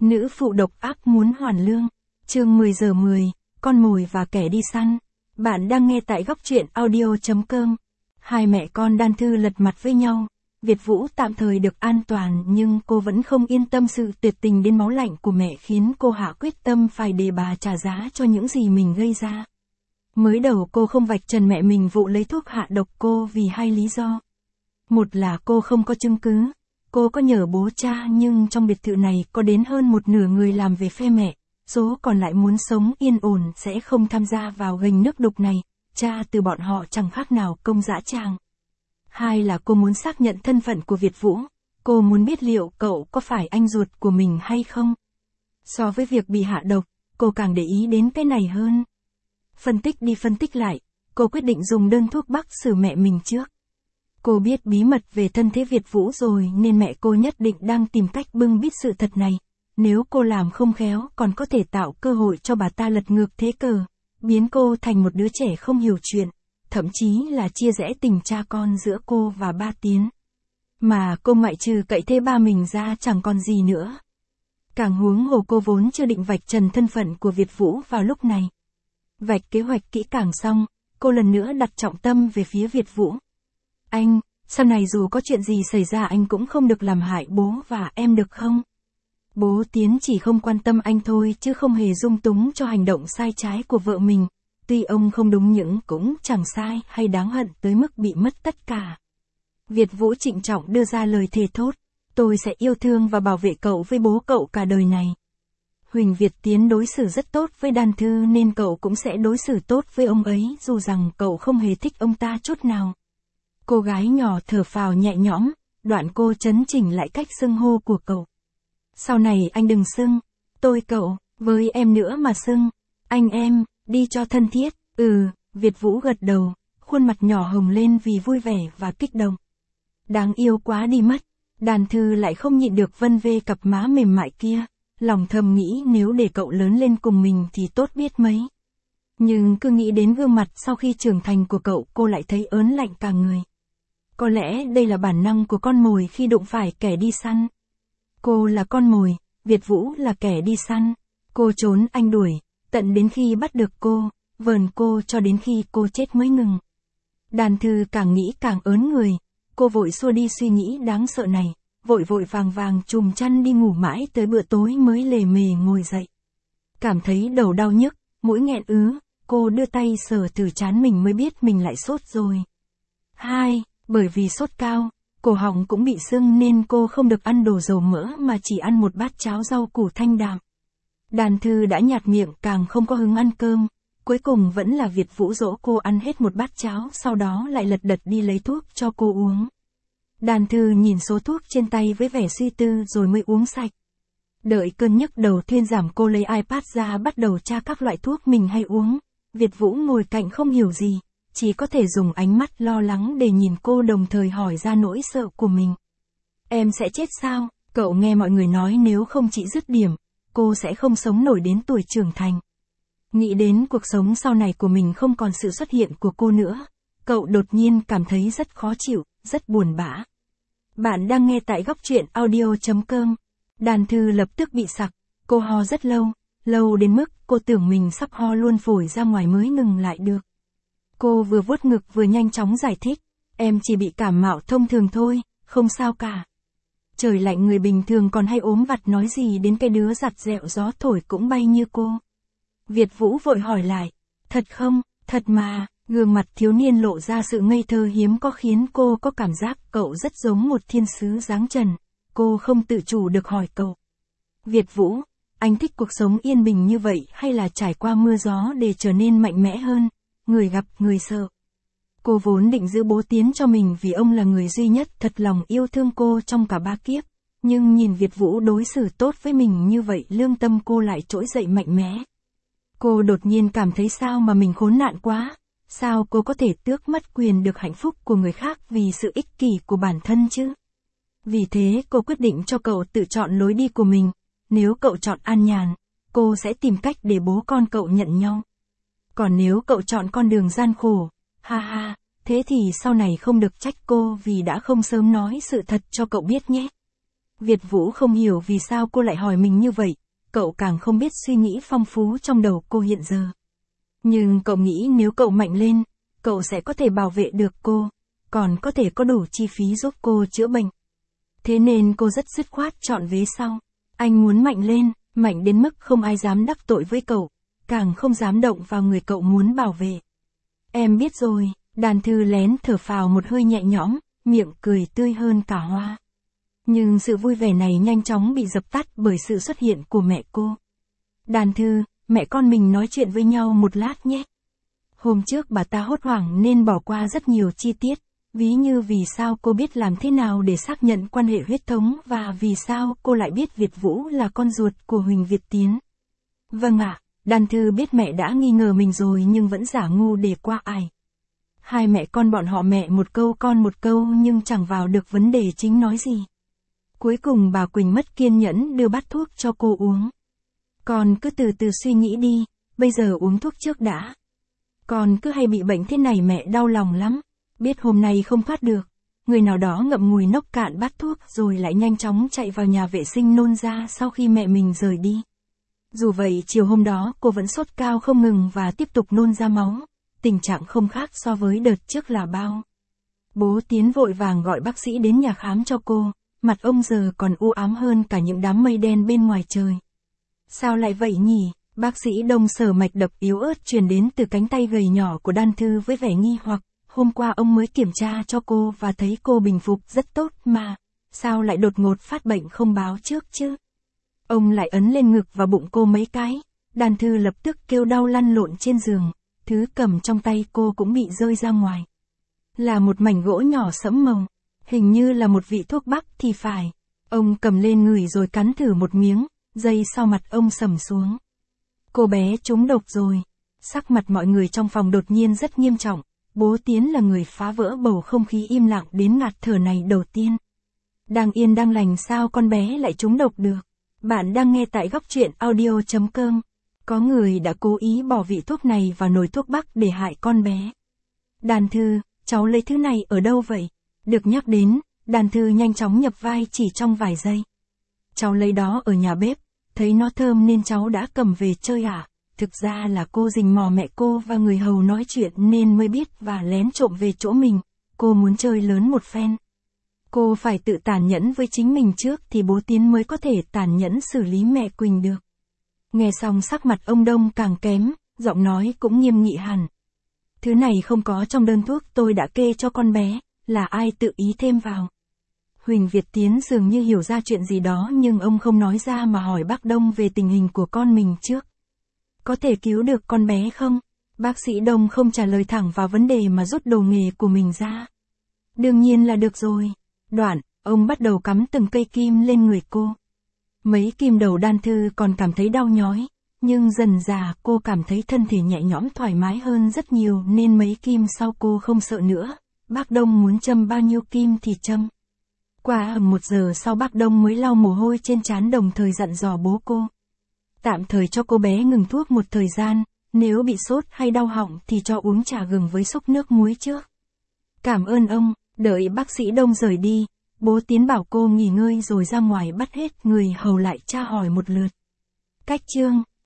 Nữ phụ độc ác muốn hoàn lương. Chương 10 giờ 10, con mồi và kẻ đi săn. Bạn đang nghe tại góc truyện audio.com. Hai mẹ con Đan Thư lật mặt với nhau. Việt Vũ tạm thời được an toàn nhưng cô vẫn không yên tâm, sự tuyệt tình đến máu lạnh của mẹ khiến cô hạ quyết tâm phải để bà trả giá cho những gì mình gây ra. Mới đầu cô không vạch trần mẹ mình vụ lấy thuốc hạ độc cô vì hai lý do. Một là cô không có chứng cứ. Cô có nhờ bố cha nhưng trong biệt thự này có đến hơn một nửa người làm về phe mẹ, số còn lại muốn sống yên ổn sẽ không tham gia vào gành nước đục này, cha từ bọn họ chẳng khác nào công dã tràng. Hai là cô muốn xác nhận thân phận của Việt Vũ, cô muốn biết liệu cậu có phải anh ruột của mình hay không. So với việc bị hạ độc, cô càng để ý đến cái này hơn. Phân tích đi phân tích lại, cô quyết định dùng đơn thuốc bắc xử mẹ mình trước. Cô biết bí mật về thân thế Việt Vũ rồi nên mẹ cô nhất định đang tìm cách bưng bít sự thật này. Nếu cô làm không khéo còn có thể tạo cơ hội cho bà ta lật ngược thế cờ, biến cô thành một đứa trẻ không hiểu chuyện, thậm chí là chia rẽ tình cha con giữa cô và ba Tiến. Mà cô ngoại trừ cậy thế ba mình ra chẳng còn gì nữa. Càng huống hồ cô vốn chưa định vạch trần thân phận của Việt Vũ vào lúc này. Vạch kế hoạch kỹ càng xong, cô lần nữa đặt trọng tâm về phía Việt Vũ. Anh, sau này dù có chuyện gì xảy ra anh cũng không được làm hại bố và em được không? Bố Tiến chỉ không quan tâm anh thôi chứ không hề dung túng cho hành động sai trái của vợ mình. Tuy ông không đúng nhưng cũng chẳng sai hay đáng hận tới mức bị mất tất cả. Việt Vũ trịnh trọng đưa ra lời thề thốt. Tôi sẽ yêu thương và bảo vệ cậu với bố cậu cả đời này. Huỳnh Việt Tiến đối xử rất tốt với Đan Thư nên cậu cũng sẽ đối xử tốt với ông ấy dù rằng cậu không hề thích ông ta chút nào. Cô gái nhỏ thở phào nhẹ nhõm, đoạn cô chấn chỉnh lại cách xưng hô của cậu. Sau này anh đừng xưng, tôi cậu, với em nữa mà xưng, anh em, đi cho thân thiết. Việt Vũ gật đầu, khuôn mặt nhỏ hồng lên vì vui vẻ và kích động. Đáng yêu quá đi mất, Đan Thư lại không nhịn được vân vê cặp má mềm mại kia, lòng thầm nghĩ nếu để cậu lớn lên cùng mình thì tốt biết mấy. Nhưng cứ nghĩ đến gương mặt sau khi trưởng thành của cậu cô lại thấy ớn lạnh cả người. Có lẽ đây là bản năng của con mồi khi đụng phải kẻ đi săn. Cô là con mồi, Việt Vũ là kẻ đi săn. Cô trốn anh đuổi, tận đến khi bắt được cô, vờn cô cho đến khi cô chết mới ngừng. Đan Thư càng nghĩ càng ớn người, cô vội xua đi suy nghĩ đáng sợ này, vội vàng vàng chùm chăn đi ngủ mãi tới bữa tối mới lề mề ngồi dậy. Cảm thấy đầu đau nhức, mũi nghẹn ứ, cô đưa tay sờ thử trán mình mới biết mình lại sốt rồi. Bởi vì sốt cao, cổ họng cũng bị sưng nên cô không được ăn đồ dầu mỡ mà chỉ ăn một bát cháo rau củ thanh đạm. Đan Thư đã nhạt miệng càng không có hứng ăn cơm, cuối cùng vẫn là Việt Vũ dỗ cô ăn hết một bát cháo sau đó lại lật đật đi lấy thuốc cho cô uống. Đan Thư nhìn số thuốc trên tay với vẻ suy tư rồi mới uống sạch. Đợi cơn nhức đầu thuyên giảm cô lấy iPad ra bắt đầu tra các loại thuốc mình hay uống. Việt Vũ ngồi cạnh không hiểu gì, chỉ có thể dùng ánh mắt lo lắng để nhìn cô đồng thời hỏi ra nỗi sợ của mình. Em sẽ chết sao? Cậu nghe mọi người nói nếu không trị dứt điểm, cô sẽ không sống nổi đến tuổi trưởng thành. Nghĩ đến cuộc sống sau này của mình không còn sự xuất hiện của cô nữa, cậu đột nhiên cảm thấy rất khó chịu, rất buồn bã. Bạn đang nghe tại góc truyện audio.com. Đan Thư lập tức bị sặc, cô ho rất lâu đến mức cô tưởng mình sắp ho luôn phổi ra ngoài mới ngừng lại được. Cô vừa vuốt ngực vừa nhanh chóng giải thích, em chỉ bị cảm mạo thông thường thôi, không sao cả. Trời lạnh người bình thường còn hay ốm vặt nói gì đến cái đứa giặt dẹo gió thổi cũng bay như cô. Việt Vũ vội hỏi lại, thật không, thật mà, gương mặt thiếu niên lộ ra sự ngây thơ hiếm có khiến cô có cảm giác cậu rất giống một thiên sứ dáng trần. Cô không tự chủ được hỏi cậu. Việt Vũ, anh thích cuộc sống yên bình như vậy hay là trải qua mưa gió để trở nên mạnh mẽ hơn? Người gặp người sợ. Cô vốn định giữ bố Tiến cho mình vì ông là người duy nhất thật lòng yêu thương cô trong cả ba kiếp, nhưng nhìn Việt Vũ đối xử tốt với mình như vậy lương tâm cô lại trỗi dậy mạnh mẽ. Cô đột nhiên cảm thấy sao mà mình khốn nạn quá, sao cô có thể tước mất quyền được hạnh phúc của người khác vì sự ích kỷ của bản thân chứ? Vì thế cô quyết định cho cậu tự chọn lối đi của mình, nếu cậu chọn an nhàn, cô sẽ tìm cách để bố con cậu nhận nhau. Còn nếu cậu chọn con đường gian khổ, thế thì sau này không được trách cô vì đã không sớm nói sự thật cho cậu biết nhé. Việt Vũ không hiểu vì sao cô lại hỏi mình như vậy, cậu càng không biết suy nghĩ phong phú trong đầu cô hiện giờ. Nhưng cậu nghĩ nếu cậu mạnh lên, cậu sẽ có thể bảo vệ được cô, còn có thể có đủ chi phí giúp cô chữa bệnh. Thế nên cô rất dứt khoát chọn vế sau. Anh muốn mạnh lên, mạnh đến mức không ai dám đắc tội với cậu, càng không dám động vào người cậu muốn bảo vệ. Em biết rồi, Đan Thư lén thở phào một hơi nhẹ nhõm, miệng cười tươi hơn cả hoa. Nhưng sự vui vẻ này nhanh chóng bị dập tắt bởi sự xuất hiện của mẹ cô. Đan Thư, mẹ con mình nói chuyện với nhau một lát nhé. Hôm trước bà ta hốt hoảng nên bỏ qua rất nhiều chi tiết, ví như vì sao cô biết làm thế nào để xác nhận quan hệ huyết thống và vì sao cô lại biết Việt Vũ là con ruột của Huỳnh Việt Tiến. Vâng ạ, Đan Thư biết mẹ đã nghi ngờ mình rồi nhưng vẫn giả ngu để qua ải. Hai mẹ con bọn họ mẹ một câu con một câu nhưng chẳng vào được vấn đề chính nói gì. Cuối cùng bà Quỳnh mất kiên nhẫn đưa bát thuốc cho cô uống. Con cứ từ từ suy nghĩ đi, bây giờ uống thuốc trước đã. Con cứ hay bị bệnh thế này mẹ đau lòng lắm, biết hôm nay không thoát được. Người nào đó ngậm ngùi nốc cạn bát thuốc rồi lại nhanh chóng chạy vào nhà vệ sinh nôn ra sau khi mẹ mình rời đi. Dù vậy chiều hôm đó cô vẫn sốt cao không ngừng và tiếp tục nôn ra máu, tình trạng không khác so với đợt trước là bao. Bố Tiến vội vàng gọi bác sĩ đến nhà khám cho cô, mặt ông giờ còn u ám hơn cả những đám mây đen bên ngoài trời. Sao lại vậy nhỉ? Bác sĩ Đông sờ mạch đập yếu ớt truyền đến từ cánh tay gầy nhỏ của Đan Thư với vẻ nghi hoặc, hôm qua ông mới kiểm tra cho cô và thấy cô bình phục rất tốt mà, sao lại đột ngột phát bệnh không báo trước chứ? Ông lại ấn lên ngực và bụng cô mấy cái, Đan Thư lập tức kêu đau lăn lộn trên giường, thứ cầm trong tay cô cũng bị rơi ra ngoài. Là một mảnh gỗ nhỏ sẫm màu, hình như là một vị thuốc bắc thì phải. Ông cầm lên ngửi rồi cắn thử một miếng, giây sau mặt ông sầm xuống. Cô bé trúng độc rồi. Sắc mặt mọi người trong phòng đột nhiên rất nghiêm trọng, bố Tiến là người phá vỡ bầu không khí im lặng đến ngạt thở này đầu tiên. Đang yên đang lành sao con bé lại trúng độc được? Bạn đang nghe tại Góc Truyện Audio.com. Có người đã cố ý bỏ vị thuốc này vào nồi thuốc bắc để hại con bé. Đan Thư, cháu lấy thứ này ở đâu vậy? Được nhắc đến, Đan Thư nhanh chóng nhập vai chỉ trong vài giây. Cháu lấy đó ở nhà bếp, thấy nó thơm nên cháu đã cầm về chơi à? Thực ra là cô rình mò mẹ cô và người hầu nói chuyện nên mới biết và lén trộm về chỗ mình, cô muốn chơi lớn một phen. Cô phải tự tàn nhẫn với chính mình trước thì bố Tiến mới có thể tàn nhẫn xử lý mẹ Quỳnh được. Nghe xong sắc mặt ông Đông càng kém, giọng nói cũng nghiêm nghị hẳn. Thứ này không có trong đơn thuốc tôi đã kê cho con bé, là ai tự ý thêm vào. Huỳnh Việt Tiến dường như hiểu ra chuyện gì đó nhưng ông không nói ra mà hỏi bác Đông về tình hình của con mình trước. Có thể cứu được con bé không? Bác sĩ Đông không trả lời thẳng vào vấn đề mà rút đồ nghề của mình ra. Đương nhiên là được rồi. Đoạn, ông bắt đầu cắm từng cây kim lên người cô. Mấy kim đầu Đan Thư còn cảm thấy đau nhói, nhưng dần dà cô cảm thấy thân thể nhẹ nhõm thoải mái hơn rất nhiều nên mấy kim sau cô không sợ nữa. Bác Đông muốn châm bao nhiêu kim thì châm. Qua 1 giờ sau bác Đông mới lau mồ hôi trên trán đồng thời dặn dò bố cô. Tạm thời cho cô bé ngừng thuốc một thời gian, nếu bị sốt hay đau họng thì cho uống trà gừng với xúc nước muối trước. Cảm ơn ông, đợi bác sĩ Đông rời đi, bố Tiến bảo cô nghỉ ngơi rồi ra ngoài bắt hết người hầu lại tra hỏi một lượt. Cách chương